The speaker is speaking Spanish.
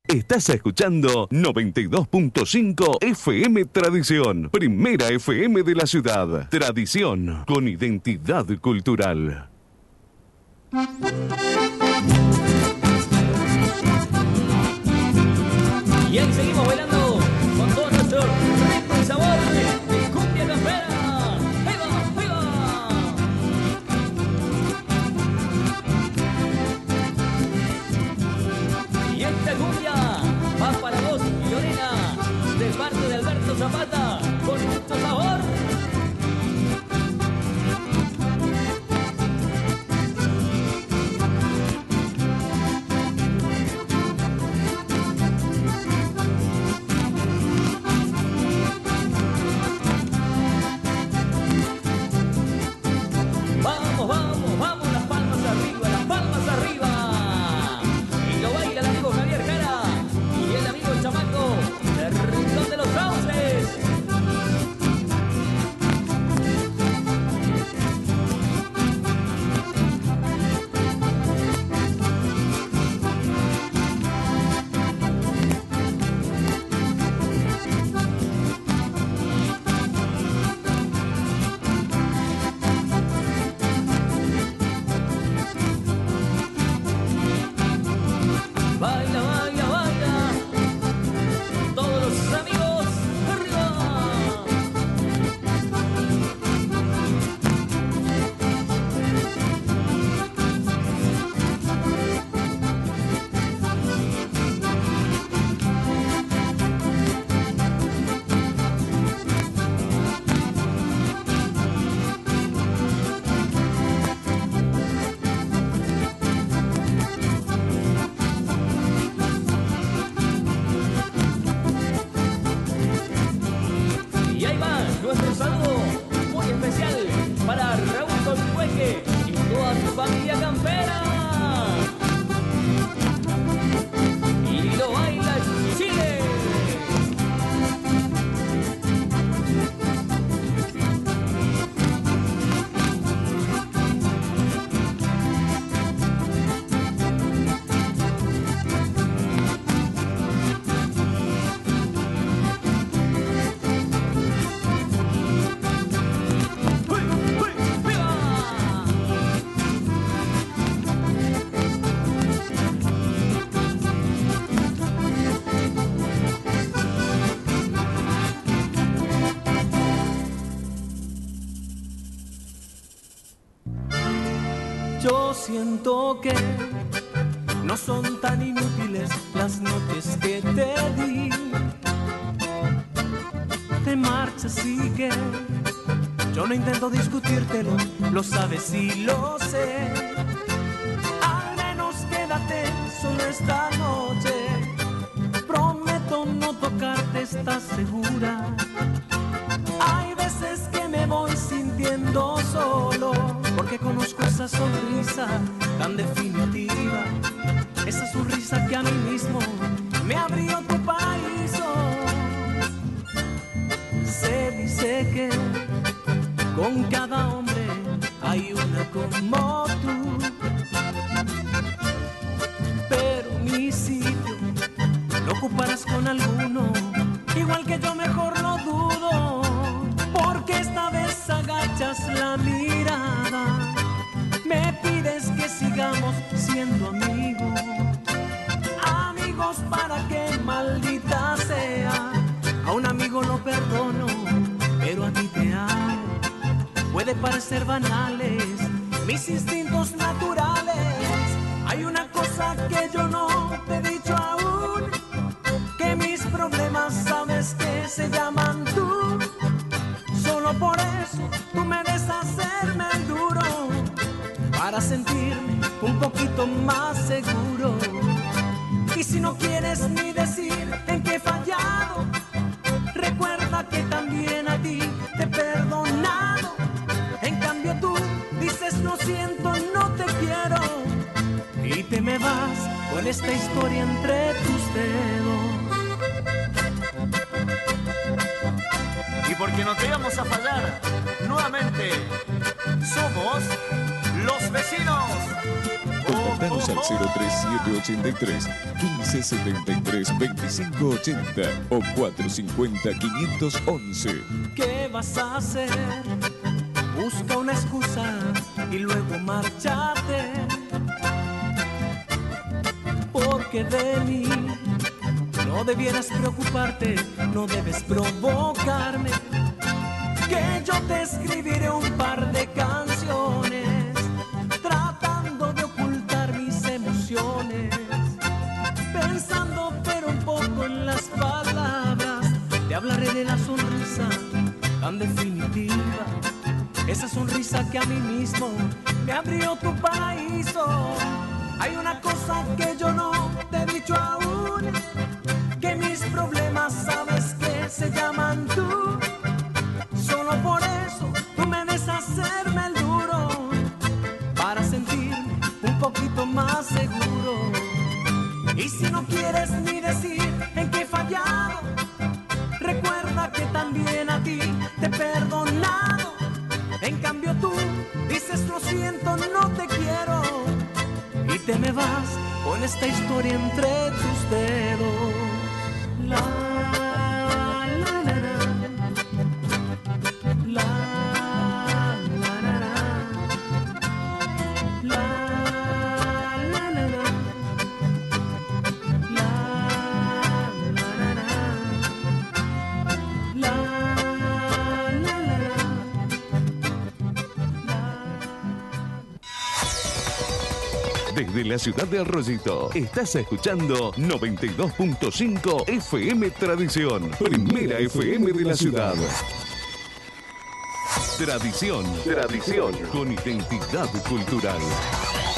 Estás escuchando 92.5 FM Tradición, primera FM de la ciudad. Tradición con identidad cultural. Y ahí seguimos bailando con todo nuestro ritmo y sabor de cumbia campera. ¡Ahí va, ahí va! Y esta cumbia va para vos, Lorena, de parte de Alberto Zapata, con mucho sabor. Siento que no son tan inútiles las noches que te di. Te marchas y que yo no intento discutírtelo, lo sabes y lo sé. Al menos quédate solo esta noche. Prometo no tocarte, ¿estás segura? Hay veces que me voy sintiendo solo, porque conozco esa sonrisa tan definitiva, esa sonrisa que a mí mismo me abrió tu paraíso. Se dice que con cada hombre hay una como tú, pero mi sitio lo ocuparás con alguno, igual que yo, mejor no dudo, porque esta vez agachas la mirada, me pides que sigamos siendo amigos, amigos para que maldita sea, a un amigo lo perdono, pero a ti te amo, puede parecer banales, mis instintos naturales, hay una cosa que yo no te he dicho aún, que mis problemas sabes que se llaman tú, solo por eso tú me des hacerme el duro, para sentirme un poquito más seguro. Y si no quieres ni decir en qué he fallado, recuerda que también a ti te he perdonado. En cambio tú dices lo siento, no te quiero, y te me vas con esta historia entre tus dedos. Y porque no te íbamos a fallar, nuevamente somos los vecinos. Contactanos al 03783 1573 2580 o 450 511. ¿Qué vas a hacer? Busca una excusa y luego márchate. Porque de mí no debieras preocuparte, no debes provocarme. Que yo te escribiré un par de canciones tratando de ocultar mis emociones, pensando pero un poco en las palabras. Te hablaré de la sonrisa tan definitiva, esa sonrisa que a mí mismo me abrió tu paraíso. Hay una cosa que yo no te he dicho aún, que mis problemas sabes que se llaman tú. Solo por eso tú me ves hacerme el duro, para sentirme un poquito más seguro. Y si no quieres ni decir en qué he fallado, recuerda que también a ti te he perdonado. En cambio tú dices lo siento, no te quiero, y te me vas con esta historia entre tus dedos. La, la, la, la. La, la, la, la. La, la, la, la. La, la, la, la. La, la, la, la. Desde la ciudad de Arroyito, estás escuchando 92.5 FM Tradición, primera FM de la ciudad. Tradición, con identidad cultural.